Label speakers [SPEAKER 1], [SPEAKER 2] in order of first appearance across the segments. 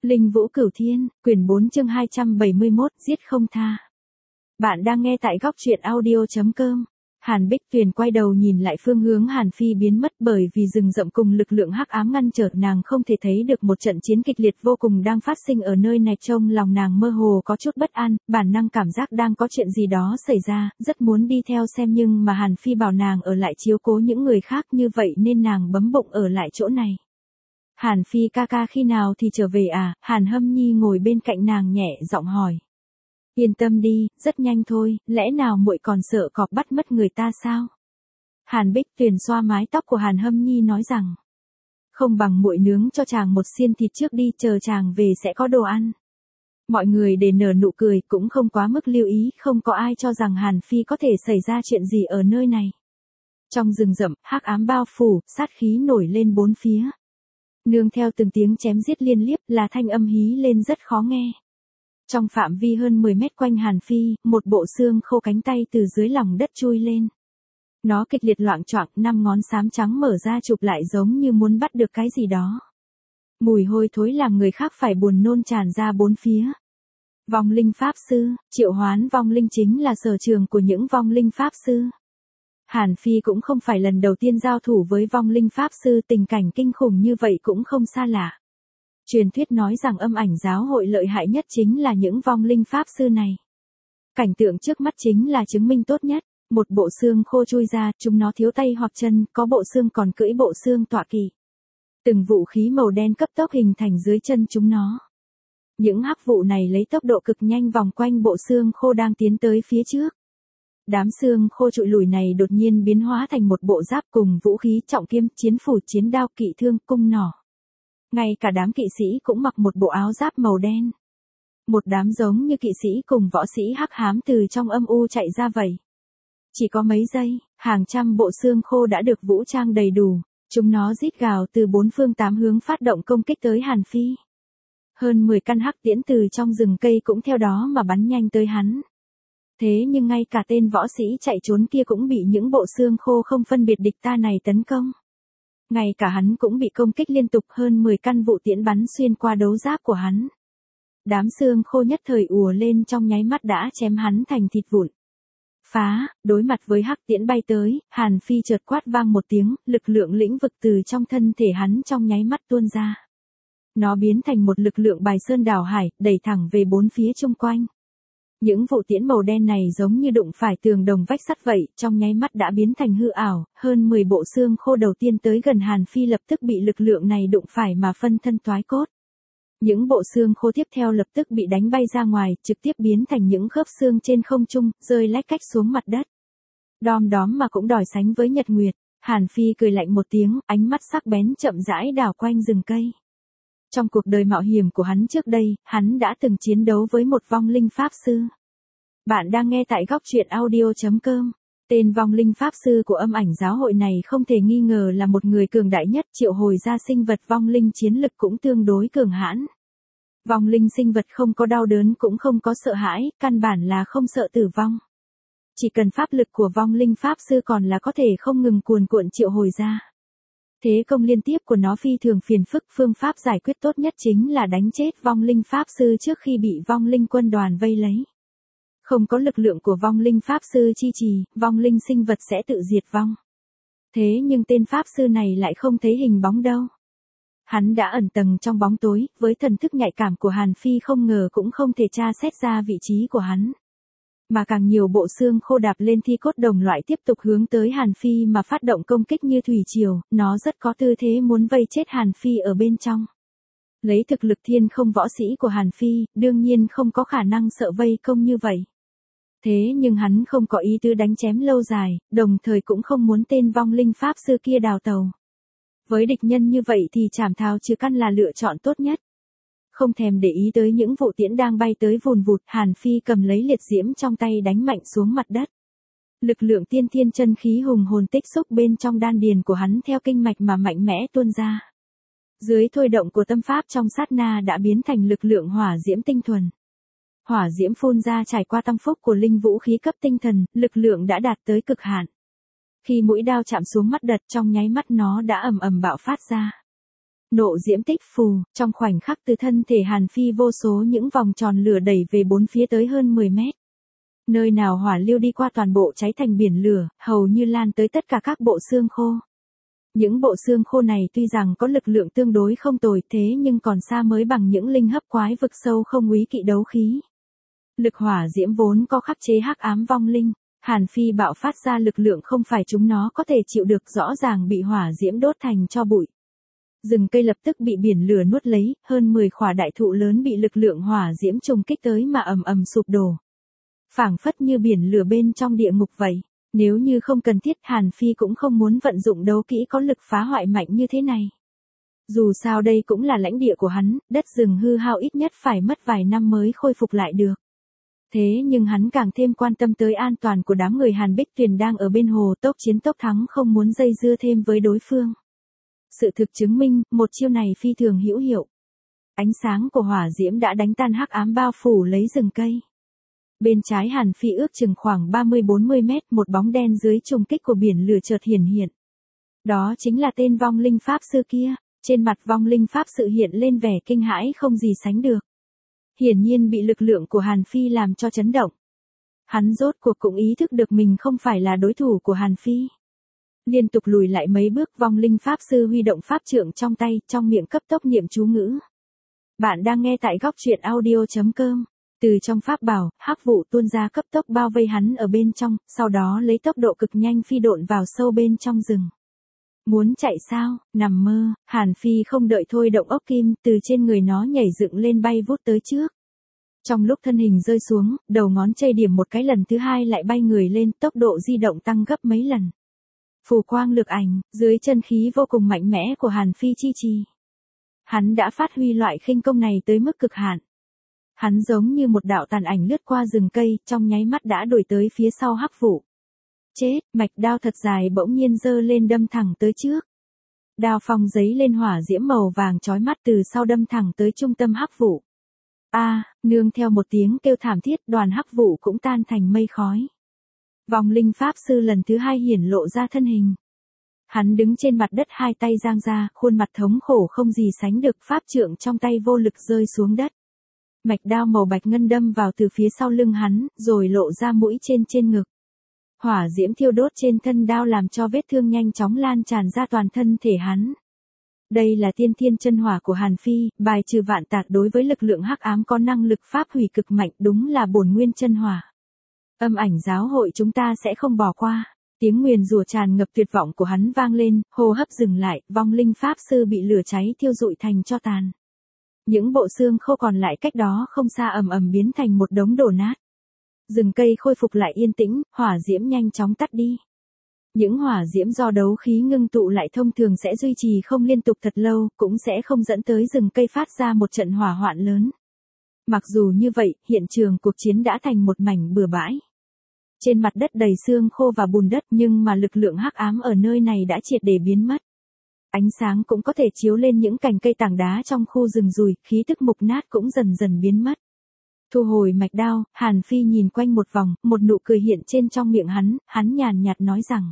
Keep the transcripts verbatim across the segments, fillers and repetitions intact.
[SPEAKER 1] Linh Vũ Cửu Thiên, quyển bốn chương hai trăm bảy mươi mốt, giết không tha. Bạn đang nghe tại góc truyện audio chấm com. Hàn Bích Tuyền quay đầu nhìn lại phương hướng Hàn Phi biến mất, bởi vì rừng rậm cùng lực lượng hắc ám ngăn trở nàng không thể thấy được một trận chiến kịch liệt vô cùng đang phát sinh ở nơi này. Trong lòng nàng mơ hồ có chút bất an, bản năng cảm giác đang có chuyện gì đó xảy ra, rất muốn đi theo xem, nhưng mà Hàn Phi bảo nàng ở lại chiếu cố những người khác, như vậy nên nàng bấm bụng ở lại chỗ này. Hàn Phi ca ca khi nào thì trở về à? Hàn Hâm Nhi ngồi bên cạnh nàng nhẹ giọng hỏi. Yên tâm đi, rất nhanh thôi, lẽ nào muội còn sợ cọp bắt mất người ta sao? Hàn Bích Tuyền xoa mái tóc của Hàn Hâm Nhi nói rằng. Không bằng muội nướng cho chàng một xiên thịt trước đi, chờ chàng về sẽ có đồ ăn. Mọi người để nở nụ cười, cũng không quá mức lưu ý, không có ai cho rằng Hàn Phi có thể xảy ra chuyện gì ở nơi này. Trong rừng rậm, hắc ám bao phủ, sát khí nổi lên bốn phía. Nương theo từng tiếng chém giết liên tiếp là thanh âm hí lên rất khó nghe. Trong phạm vi hơn mười mét quanh Hàn Phi, một bộ xương khô cánh tay từ dưới lòng đất chui lên. Nó kịch liệt loạng choạng, năm ngón xám trắng mở ra chụp lại giống như muốn bắt được cái gì đó. Mùi hôi thối làm người khác phải buồn nôn tràn ra bốn phía. Vong linh pháp sư, triệu hoán vong linh chính là sở trường của những vong linh pháp sư. Hàn Phi cũng không phải lần đầu tiên giao thủ với vong linh pháp sư, tình cảnh kinh khủng như vậy cũng không xa lạ. Truyền thuyết nói rằng âm ảnh giáo hội lợi hại nhất chính là những vong linh pháp sư này. Cảnh tượng trước mắt chính là chứng minh tốt nhất, một bộ xương khô chui ra, chúng nó thiếu tay hoặc chân, có bộ xương còn cưỡi bộ xương tọa kỵ. Từng vũ khí màu đen cấp tốc hình thành dưới chân chúng nó. Những hắc vụ này lấy tốc độ cực nhanh vòng quanh bộ xương khô đang tiến tới phía trước. Đám xương khô trụi lùi này đột nhiên biến hóa thành một bộ giáp cùng vũ khí trọng kiếm, chiến phủ, chiến đao, kỵ thương, cung nỏ. Ngay cả đám kỵ sĩ cũng mặc một bộ áo giáp màu đen. Một đám giống như kỵ sĩ cùng võ sĩ hắc ám từ trong âm u chạy ra vậy. Chỉ có mấy giây, hàng trăm bộ xương khô đã được vũ trang đầy đủ, chúng nó rít gào từ bốn phương tám hướng phát động công kích tới Hàn Phi. Hơn mười căn hắc tiễn từ trong rừng cây cũng theo đó mà bắn nhanh tới hắn. Thế nhưng ngay cả tên võ sĩ chạy trốn kia cũng bị những bộ xương khô không phân biệt địch ta này tấn công. Ngay cả hắn cũng bị công kích liên tục, hơn mười căn vụ tiễn bắn xuyên qua đấu giáp của hắn. Đám xương khô nhất thời ùa lên, trong nháy mắt đã chém hắn thành thịt vụn. Phá, đối mặt với hắc tiễn bay tới, Hàn Phi chợt quát vang một tiếng, lực lượng lĩnh vực từ trong thân thể hắn trong nháy mắt tuôn ra. Nó biến thành một lực lượng bài sơn đảo hải, đẩy thẳng về bốn phía chung quanh. Những vụ tiễn màu đen này giống như đụng phải tường đồng vách sắt vậy, trong nháy mắt đã biến thành hư ảo, hơn mười bộ xương khô đầu tiên tới gần Hàn Phi lập tức bị lực lượng này đụng phải mà phân thân toái cốt. Những bộ xương khô tiếp theo lập tức bị đánh bay ra ngoài, trực tiếp biến thành những khớp xương trên không trung, rơi lách cách xuống mặt đất. Đom đóm mà cũng đòi sánh với Nhật Nguyệt. Hàn Phi cười lạnh một tiếng, ánh mắt sắc bén chậm rãi đảo quanh rừng cây. Trong cuộc đời mạo hiểm của hắn trước đây, hắn đã từng chiến đấu với một vong linh pháp sư. Bạn đang nghe tại góc truyện audio chấm com. Tên vong linh pháp sư của âm ảnh giáo hội này không thể nghi ngờ là một người cường đại nhất, triệu hồi ra sinh vật vong linh chiến lực cũng tương đối cường hãn. Vong linh sinh vật không có đau đớn cũng không có sợ hãi, căn bản là không sợ tử vong. Chỉ cần pháp lực của vong linh pháp sư còn là có thể không ngừng cuồn cuộn triệu hồi ra. Thế công liên tiếp của nó phi thường phiền phức, phương pháp giải quyết tốt nhất chính là đánh chết vong linh pháp sư trước khi bị vong linh quân đoàn vây lấy. Không có lực lượng của vong linh pháp sư chi trì, vong linh sinh vật sẽ tự diệt vong. Thế nhưng tên pháp sư này lại không thấy hình bóng đâu. Hắn đã ẩn tầng trong bóng tối, với thần thức nhạy cảm của Hàn Phi không ngờ cũng không thể tra xét ra vị trí của hắn. Mà càng nhiều bộ xương khô đạp lên thi cốt đồng loại tiếp tục hướng tới Hàn Phi mà phát động công kích như thủy triều, nó rất có tư thế muốn vây chết Hàn Phi ở bên trong. Lấy thực lực thiên không võ sĩ của Hàn Phi, đương nhiên không có khả năng sợ vây công như vậy. Thế nhưng hắn không có ý tứ đánh chém lâu dài, đồng thời cũng không muốn tên vong linh pháp sư kia đào tàu. Với địch nhân như vậy thì chảm thảo trừ căn là lựa chọn tốt nhất. Không thèm để ý tới những vụ tiễn đang bay tới vùn vụt, Hàn Phi cầm lấy liệt diễm trong tay đánh mạnh xuống mặt đất. Lực lượng tiên thiên chân khí hùng hồn tích xúc bên trong đan điền của hắn theo kinh mạch mà mạnh mẽ tuôn ra. Dưới thôi động của tâm pháp trong sát na đã biến thành lực lượng hỏa diễm tinh thuần. Hỏa diễm phun ra trải qua tâm phúc của linh vũ khí cấp tinh thần, lực lượng đã đạt tới cực hạn. Khi mũi đao chạm xuống mắt đất, trong nháy mắt nó đã ầm ầm bạo phát ra. Nộ diễm tích phù, trong khoảnh khắc từ thân thể Hàn Phi vô số những vòng tròn lửa đẩy về bốn phía tới hơn mười mét. Nơi nào hỏa lưu đi qua toàn bộ cháy thành biển lửa, hầu như lan tới tất cả các bộ xương khô. Những bộ xương khô này tuy rằng có lực lượng tương đối không tồi thế nhưng còn xa mới bằng những linh hấp quái vực sâu không úy kỵ đấu khí. Lực hỏa diễm vốn có khắc chế hắc ám vong linh, Hàn Phi bạo phát ra lực lượng không phải chúng nó có thể chịu được, rõ ràng bị hỏa diễm đốt thành tro bụi. Rừng cây lập tức bị biển lửa nuốt lấy, hơn mười khỏa đại thụ lớn bị lực lượng hỏa diễm trùng kích tới mà ầm ầm sụp đổ. Phảng phất như biển lửa bên trong địa ngục vậy. Nếu như không cần thiết, Hàn Phi cũng không muốn vận dụng đấu kỹ có lực phá hoại mạnh như thế này. Dù sao đây cũng là lãnh địa của hắn, đất rừng hư hao ít nhất phải mất vài năm mới khôi phục lại được. Thế nhưng hắn càng thêm quan tâm tới an toàn của đám người Hàn Bích Tuyền đang ở bên hồ, tốc chiến tốc thắng, không muốn dây dưa thêm với đối phương. Sự thực chứng minh, một chiêu này phi thường hữu hiệu. Ánh sáng của hỏa diễm đã đánh tan hắc ám bao phủ lấy rừng cây. Bên trái Hàn Phi ước chừng khoảng ba mươi bốn mươi mét, một bóng đen dưới trùng kích của biển lửa chợt hiển hiện. Đó chính là tên vong linh pháp sư kia. Trên mặt vong linh pháp sư hiện lên vẻ kinh hãi không gì sánh được. Hiển nhiên bị lực lượng của Hàn Phi làm cho chấn động. Hắn rốt cuộc cũng ý thức được mình không phải là đối thủ của Hàn Phi. Liên tục lùi lại mấy bước, vong linh pháp sư huy động pháp trượng trong tay, trong miệng cấp tốc niệm chú ngữ. Bạn đang nghe tại góc truyện audio chấm com. Từ trong pháp bảo, hắc vụ tuôn ra cấp tốc bao vây hắn ở bên trong, sau đó lấy tốc độ cực nhanh phi độn vào sâu bên trong rừng. Muốn chạy sao, nằm mơ, Hàn Phi không đợi thôi động ốc kim, từ trên người nó nhảy dựng lên bay vút tới trước. Trong lúc thân hình rơi xuống, đầu ngón chây điểm một cái, lần thứ hai lại bay người lên, tốc độ di động tăng gấp mấy lần. Phù quang lực ảnh, dưới chân khí vô cùng mạnh mẽ của Hàn Phi chi trì. Hắn đã phát huy loại khinh công này tới mức cực hạn. Hắn giống như một đạo tàn ảnh lướt qua rừng cây, trong nháy mắt đã đuổi tới phía sau hắc vụ. Chết, mạch đao thật dài bỗng nhiên giơ lên đâm thẳng tới trước. Đao phong giấy lên hỏa diễm màu vàng chói mắt từ sau đâm thẳng tới trung tâm hắc vụ. A, nương theo một tiếng kêu thảm thiết, đoàn hắc vụ cũng tan thành mây khói. Vong linh pháp sư lần thứ hai hiển lộ ra thân hình. Hắn đứng trên mặt đất, hai tay giang ra, khuôn mặt thống khổ không gì sánh được, pháp trượng trong tay vô lực rơi xuống đất. Mạch đao màu bạch ngân đâm vào từ phía sau lưng hắn, rồi lộ ra mũi trên trên ngực. Hỏa diễm thiêu đốt trên thân đao làm cho vết thương nhanh chóng lan tràn ra toàn thân thể hắn. Đây là tiên thiên chân hỏa của Hàn Phi, bài trừ vạn tạc, đối với lực lượng hắc ám có năng lực pháp hủy cực mạnh, đúng là bổn nguyên chân hỏa. Âm ảnh giáo hội chúng ta sẽ không bỏ qua. Tiếng nguyền rủa tràn ngập tuyệt vọng của hắn vang lên, hô hấp dừng lại, vong linh pháp sư bị lửa cháy thiêu rụi thành tro tàn. Những bộ xương khô còn lại cách đó không xa ầm ầm biến thành một đống đổ nát. Rừng cây khôi phục lại yên tĩnh, hỏa diễm nhanh chóng tắt đi. Những hỏa diễm do đấu khí ngưng tụ lại thông thường sẽ duy trì không liên tục thật lâu, cũng sẽ không dẫn tới rừng cây phát ra một trận hỏa hoạn lớn. Mặc dù như vậy, hiện trường cuộc chiến đã thành một mảnh bừa bãi. Trên mặt đất đầy xương khô và bùn đất, nhưng mà lực lượng hắc ám ở nơi này đã triệt để biến mất. Ánh sáng cũng có thể chiếu lên những cành cây tảng đá trong khu rừng rùi, khí tức mục nát cũng dần dần biến mất. Thu hồi mạch đao, Hàn Phi nhìn quanh một vòng, một nụ cười hiện trên trong miệng hắn, hắn nhàn nhạt nói rằng: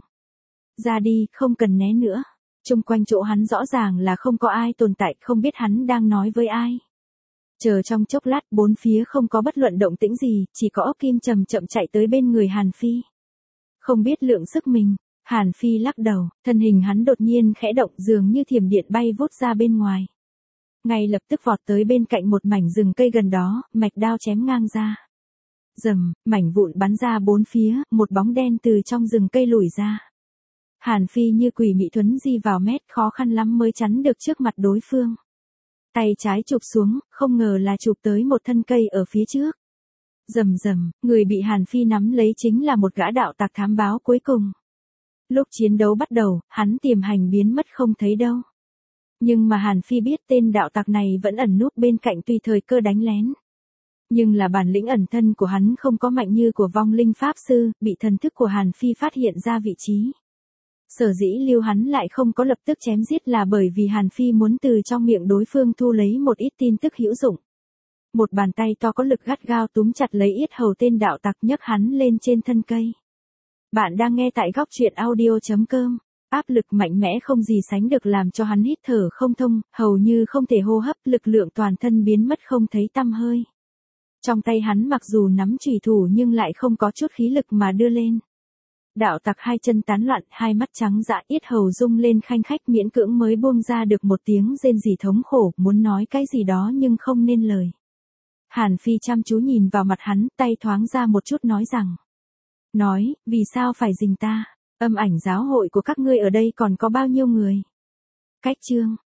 [SPEAKER 1] ra đi, không cần né nữa. Chung quanh chỗ hắn rõ ràng là không có ai tồn tại, không biết hắn đang nói với ai. Chờ trong chốc lát, bốn phía không có bất luận động tĩnh gì, chỉ có ốc kim chậm chậm chạy tới bên người Hàn Phi. Không biết lượng sức mình, Hàn Phi lắc đầu, thân hình hắn đột nhiên khẽ động, dường như thiểm điện bay vút ra bên ngoài. Ngay lập tức vọt tới bên cạnh một mảnh rừng cây gần đó, mạch đao chém ngang ra. Rầm, mảnh vụn bắn ra bốn phía, một bóng đen từ trong rừng cây lùi ra. Hàn Phi như quỷ mị thuấn di vào mét, khó khăn lắm mới chắn được trước mặt đối phương. Tay trái chụp xuống, không ngờ là chụp tới một thân cây ở phía trước. Rầm rầm, người bị Hàn Phi nắm lấy chính là một gã đạo tặc thám báo cuối cùng. Lúc chiến đấu bắt đầu, hắn tiềm hành biến mất không thấy đâu. Nhưng mà Hàn Phi biết tên đạo tặc này vẫn ẩn núp bên cạnh tùy thời cơ đánh lén. Nhưng là bản lĩnh ẩn thân của hắn không có mạnh như của vong linh pháp sư, bị thần thức của Hàn Phi phát hiện ra vị trí. Sở dĩ lưu hắn lại không có lập tức chém giết là bởi vì Hàn Phi muốn từ trong miệng đối phương thu lấy một ít tin tức hữu dụng. Một bàn tay to có lực gắt gao túm chặt lấy yết hầu tên đạo tặc, nhấc hắn lên trên thân cây. Bạn đang nghe tại góc truyện audio chấm com. Áp lực mạnh mẽ không gì sánh được làm cho hắn hít thở không thông, hầu như không thể hô hấp, lực lượng toàn thân biến mất không thấy tăm hơi. Trong tay hắn mặc dù nắm chùy thủ nhưng lại không có chút khí lực mà đưa lên. Đạo tặc hai chân tán loạn, hai mắt trắng dã, yết hầu rung lên khanh khách, miễn cưỡng mới buông ra được một tiếng rên rỉ thống khổ, muốn nói cái gì đó nhưng không nên lời. Hàn Phi chăm chú nhìn vào mặt hắn, tay thoáng ra một chút nói rằng. Nói, vì sao phải dình ta? Âm ảnh giáo hội của các ngươi ở đây còn có bao nhiêu người? Cách chương.